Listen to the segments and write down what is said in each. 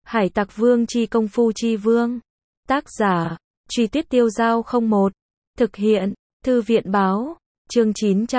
Hải Tặc Vương chi công phu chi vương. Tác giả, Truy Tiết Tiêu Dao 01. Thực hiện, Thư viện báo, chương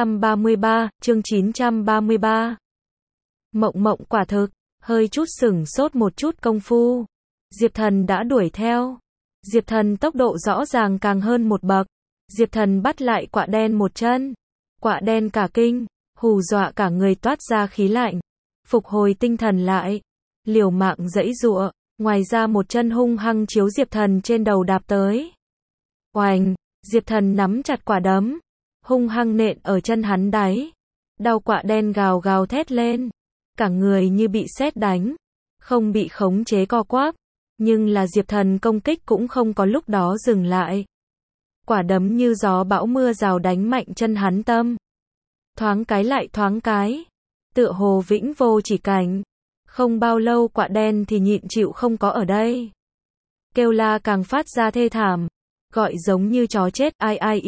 933. Mộng Mộng quả thực, hơi chút sửng sốt một chút công phu. Diệp Thần đã đuổi theo. Diệp Thần tốc độ rõ ràng càng hơn một bậc. Diệp Thần bắt lại quạ đen một chân. Quạ đen cả kinh, hù dọa cả người toát ra khí lạnh. Phục hồi tinh thần lại, liều mạng giãy giụa, ngoài ra một chân hung hăng chiếu Diệp Thần trên đầu đạp tới. Oành, Diệp Thần nắm chặt quả đấm, hung hăng nện ở chân hắn đáy. Đau quạ đen gào gào thét lên, cả người như bị sét đánh, không bị khống chế co quắp, nhưng là Diệp Thần công kích cũng không có lúc đó dừng lại. Quả đấm như gió bão mưa rào đánh mạnh chân hắn tâm. Thoáng cái lại thoáng cái, tựa hồ vĩnh vô chỉ cảnh. Không bao lâu quạ đen thì nhịn chịu không có ở đây. Kêu la càng phát ra thê thảm, gọi giống như chó chết, ai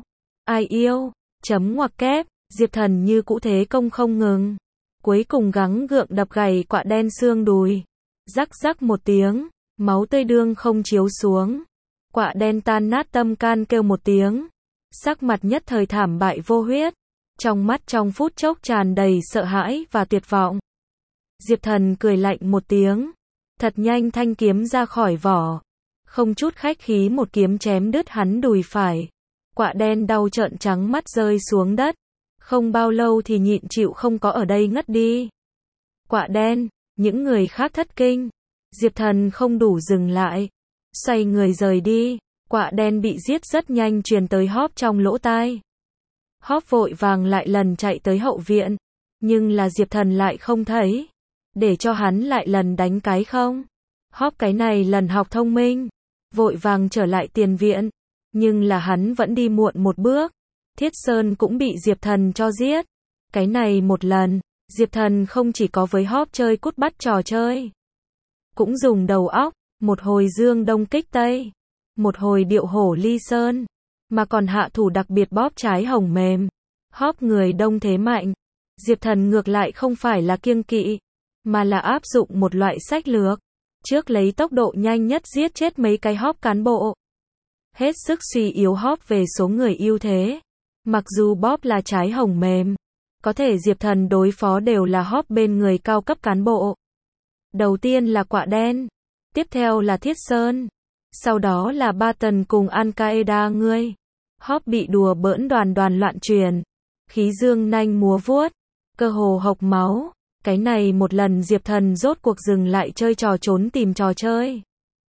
yêu, chấm ngoặc kép, Diệp Thần như cũ thế công không ngừng. Cuối cùng gắng gượng đập gầy quạ đen xương đùi. Rắc rắc một tiếng, máu tươi đương không chiếu xuống. Quạ đen tan nát tâm can kêu một tiếng. Sắc mặt nhất thời thảm bại vô huyết. Trong mắt trong phút chốc tràn đầy sợ hãi và tuyệt vọng. Diệp Thần cười lạnh một tiếng. Thật nhanh thanh kiếm ra khỏi vỏ. Không chút khách khí một kiếm chém đứt hắn đùi phải. Quạ đen đau trợn trắng mắt rơi xuống đất. Không bao lâu thì nhịn chịu không có ở đây ngất đi. Quạ đen, những người khác thất kinh. Diệp Thần không đủ dừng lại. Xoay người rời đi. Quạ đen bị giết rất nhanh truyền tới Hóp trong lỗ tai. Hóp vội vàng lại lần chạy tới hậu viện. Nhưng là Diệp Thần lại không thấy. Để cho hắn lại lần đánh cái không. Hóp cái này lần học thông minh. Vội vàng trở lại tiền viện. Nhưng là hắn vẫn đi muộn một bước. Thiết Sơn cũng bị Diệp Thần cho giết. Cái này một lần, Diệp Thần không chỉ có với Hóp chơi cút bắt trò chơi. Cũng dùng đầu óc, một hồi dương đông kích tây. Một hồi điệu hổ ly sơn. Mà còn hạ thủ đặc biệt bóp trái hồng mềm. Hóp người đông thế mạnh. Diệp Thần ngược lại không phải là kiêng kỵ, mà là áp dụng một loại sách lược. Trước lấy tốc độ nhanh nhất giết chết mấy cái Hóp cán bộ. Hết sức suy yếu Hóp về số người ưu thế. Mặc dù bóp là trái hồng mềm, có thể Diệp Thần đối phó đều là Hóp bên người cao cấp cán bộ. Đầu tiên là quạ đen, tiếp theo là Thiết Sơn, sau đó là Ba Tần cùng Al-Qaeda ngươi. Hóp bị đùa bỡn đoàn loạn truyền, khí dương nanh múa vuốt, cơ hồ hộc máu. Cái này một lần Diệp Thần rốt cuộc dừng lại chơi trò trốn tìm trò chơi.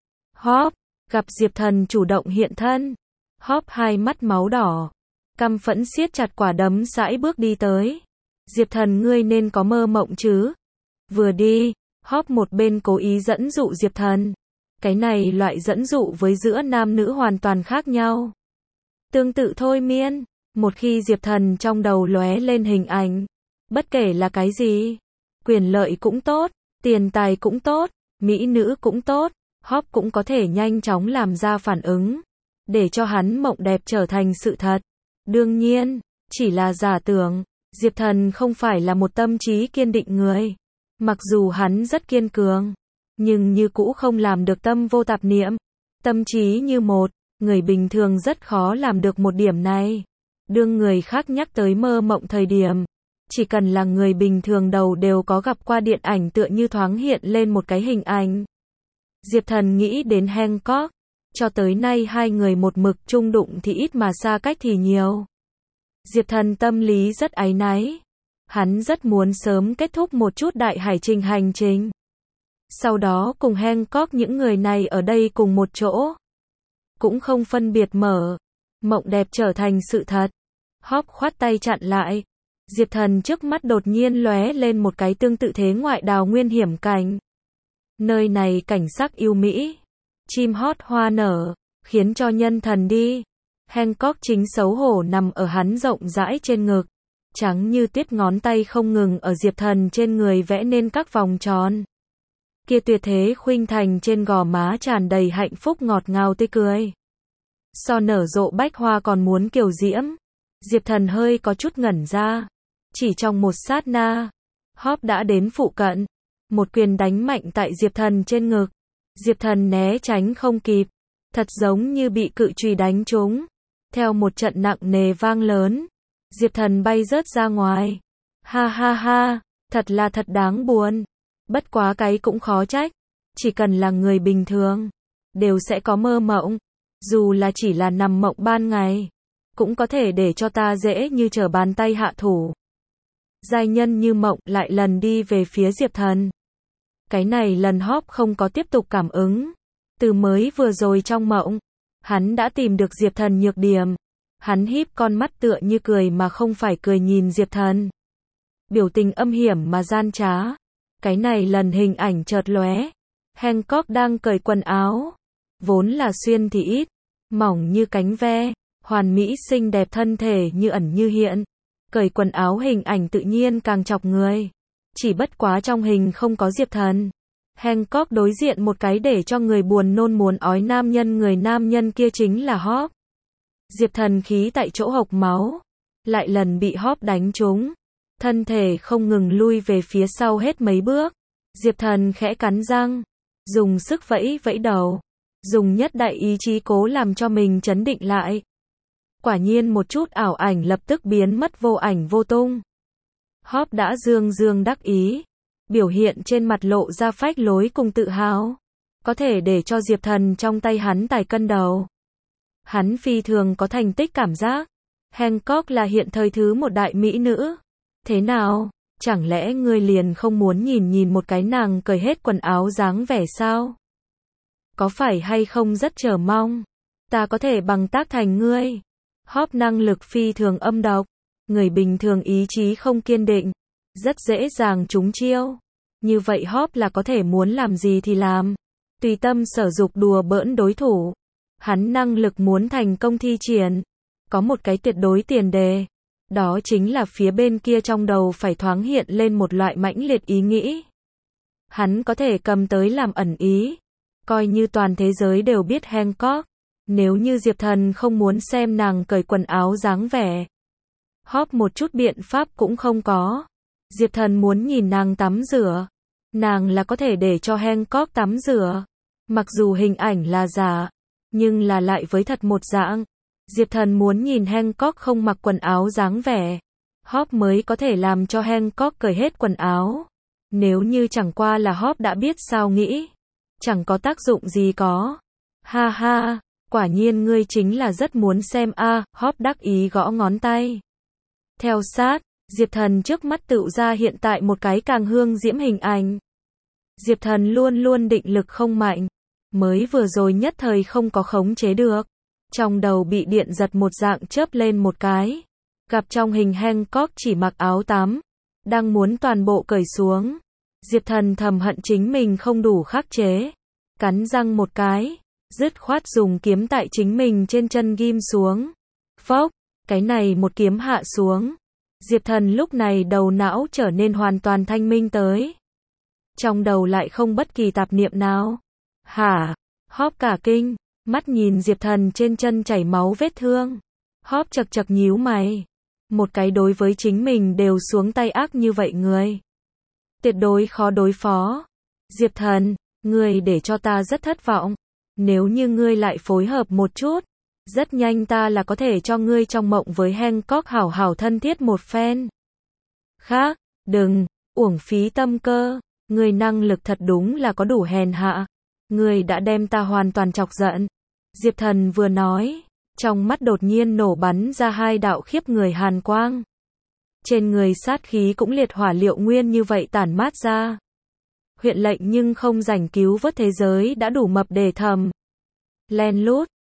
Hóp, gặp Diệp Thần chủ động hiện thân. Hóp hai mắt máu đỏ, căm phẫn siết chặt quả đấm sải bước đi tới. Diệp Thần ngươi nên có mơ mộng chứ. Vừa đi, Hóp một bên cố ý dẫn dụ Diệp Thần. Cái này loại dẫn dụ với giữa nam nữ hoàn toàn khác nhau. Tương tự thôi miên, một khi Diệp Thần trong đầu lóe lên hình ảnh, bất kể là cái gì, quyền lợi cũng tốt, tiền tài cũng tốt, mỹ nữ cũng tốt, Hóp cũng có thể nhanh chóng làm ra phản ứng, để cho hắn mộng đẹp trở thành sự thật. Đương nhiên, chỉ là giả tưởng, Diệp Thần không phải là một tâm trí kiên định người. Mặc dù hắn rất kiên cường, nhưng như cũ không làm được tâm vô tạp niệm. Tâm trí như một, người bình thường rất khó làm được một điểm này. Đương người khác nhắc tới mơ mộng thời điểm, chỉ cần là người bình thường đầu đều có gặp qua điện ảnh tựa như thoáng hiện lên một cái hình ảnh. Diệp Thần nghĩ đến Hancock, cho tới nay hai người một mực chung đụng thì ít mà xa cách thì nhiều. Diệp Thần tâm lý rất áy náy. Hắn rất muốn sớm kết thúc một chút đại hải trình hành trình. Sau đó cùng Hancock những người này ở đây cùng một chỗ. Cũng không phân biệt mở. Mộng đẹp trở thành sự thật. Hóp khoát tay chặn lại. Diệp Thần trước mắt đột nhiên lóe lên một cái tương tự thế ngoại đào nguyên hiểm cảnh. Nơi này cảnh sắc yêu mỹ. Chim hót hoa nở. Khiến cho nhân thần đi. Hancock chính xấu hổ nằm ở hắn rộng rãi trên ngực. Trắng như tuyết ngón tay không ngừng ở Diệp Thần trên người vẽ nên các vòng tròn. Kia tuyệt thế khuynh thành trên gò má tràn đầy hạnh phúc ngọt ngào tươi cười. So nở rộ bách hoa còn muốn kiều diễm. Diệp Thần hơi có chút ngẩn ra. Chỉ trong một sát na, Hóp đã đến phụ cận. một quyền đánh mạnh tại Diệp Thần trên ngực. Diệp Thần né tránh không kịp, thật giống như bị cự chùy đánh trúng. Theo một trận nặng nề vang lớn, Diệp Thần bay rớt ra ngoài. Ha ha ha, thật là thật đáng buồn. Bất quá cái cũng khó trách, chỉ cần là người bình thường, đều sẽ có mơ mộng. Dù là chỉ là nằm mộng ban ngày, cũng có thể để cho ta dễ như trở bàn tay hạ thủ. Giai nhân như mộng lại lần đi về phía Diệp Thần. Cái này lần Hop không có tiếp tục cảm ứng. Từ mới vừa rồi trong mộng, hắn đã tìm được Diệp Thần nhược điểm. Hắn híp con mắt tựa như cười mà không phải cười nhìn Diệp Thần. Biểu tình âm hiểm mà gian trá. Cái này lần hình ảnh chợt lóe. Hancock đang cởi quần áo. Vốn là xuyên thì ít, mỏng như cánh ve, hoàn mỹ xinh đẹp thân thể như ẩn như hiện. Cởi quần áo hình ảnh tự nhiên càng chọc người. Chỉ bất quá trong hình không có Diệp Thần. Hancock đối diện một cái để cho người buồn nôn muốn ói nam nhân, người nam nhân kia chính là Hop. Diệp Thần khí tại chỗ hộc máu, lại lần bị Hop đánh trúng, thân thể không ngừng lui về phía sau hết mấy bước. Diệp Thần khẽ cắn răng, dùng sức vẫy vẫy đầu, dùng nhất đại ý chí cố làm cho mình trấn định lại. Quả nhiên một chút ảo ảnh lập tức biến mất vô ảnh vô tung. Hop đã dương dương đắc ý, biểu hiện trên mặt lộ ra phách lối cùng tự hào, có thể để cho Diệp Thần trong tay hắn tài cân đầu. Hắn phi thường có thành tích cảm giác. Hancock là hiện thời thứ một đại mỹ nữ. Thế nào, chẳng lẽ ngươi liền không muốn nhìn một cái nàng cởi hết quần áo dáng vẻ sao? Có phải hay không rất chờ mong, ta có thể bằng tác thành ngươi. Hop năng lực phi thường âm độc, người bình thường ý chí không kiên định, rất dễ dàng trúng chiêu. Như vậy Hop là có thể muốn làm gì thì làm, tùy tâm sở dục đùa bỡn đối thủ. Hắn năng lực muốn thành công thi triển, có một cái tuyệt đối tiền đề, đó chính là phía bên kia trong đầu phải thoáng hiện lên một loại mãnh liệt ý nghĩ. Hắn có thể cầm tới làm ẩn ý, coi như toàn thế giới đều biết Hancock. Nếu như Diệp Thần không muốn xem nàng cởi quần áo dáng vẻ, Hop một chút biện pháp cũng không có. Diệp Thần muốn nhìn nàng tắm rửa, nàng là có thể để cho Hancock tắm rửa. Mặc dù hình ảnh là giả, nhưng là lại với thật một dạng. Diệp Thần muốn nhìn Hancock không mặc quần áo dáng vẻ, Hop mới có thể làm cho Hancock cởi hết quần áo. Nếu như chẳng qua là Hop đã biết sao nghĩ, chẳng có tác dụng gì có. Ha ha, quả nhiên ngươi chính là rất muốn xem a. Hop đắc ý gõ ngón tay. Theo sát, Diệp Thần trước mắt tự ra hiện tại một cái càng hương diễm hình ảnh. Diệp Thần luôn luôn định lực không mạnh, mới vừa rồi nhất thời không có khống chế được. Trong đầu bị điện giật một dạng chớp lên một cái. Gặp trong hình Hancock chỉ mặc áo tắm, đang muốn toàn bộ cởi xuống. Diệp Thần thầm hận chính mình không đủ khắc chế. Cắn răng một cái, dứt khoát dùng kiếm tại chính mình trên chân ghim xuống. Phốc, cái này một kiếm hạ xuống. Diệp Thần lúc này đầu não trở nên hoàn toàn thanh minh tới. Trong đầu lại không bất kỳ tạp niệm nào. Hả? Hop cả kinh, mắt nhìn Diệp Thần trên chân chảy máu vết thương. Hop chật chật nhíu mày. Một cái đối với chính mình đều xuống tay ác như vậy người, tuyệt đối khó đối phó. Diệp Thần, ngươi để cho ta rất thất vọng. Nếu như ngươi lại phối hợp một chút, rất nhanh ta là có thể cho ngươi trong mộng với Hancock hảo hảo thân thiết một phen. Khác, đừng, uổng phí tâm cơ. Ngươi năng lực thật đúng là có đủ hèn hạ. Ngươi đã đem ta hoàn toàn chọc giận. Diệp Thần vừa nói, trong mắt đột nhiên nổ bắn ra hai đạo khiếp người hàn quang. Trên người sát khí cũng liệt hỏa liệu nguyên như vậy tản mát ra. Huyện lệnh nhưng không rảnh cứu vớt thế giới đã đủ mập để thầm. Len lút,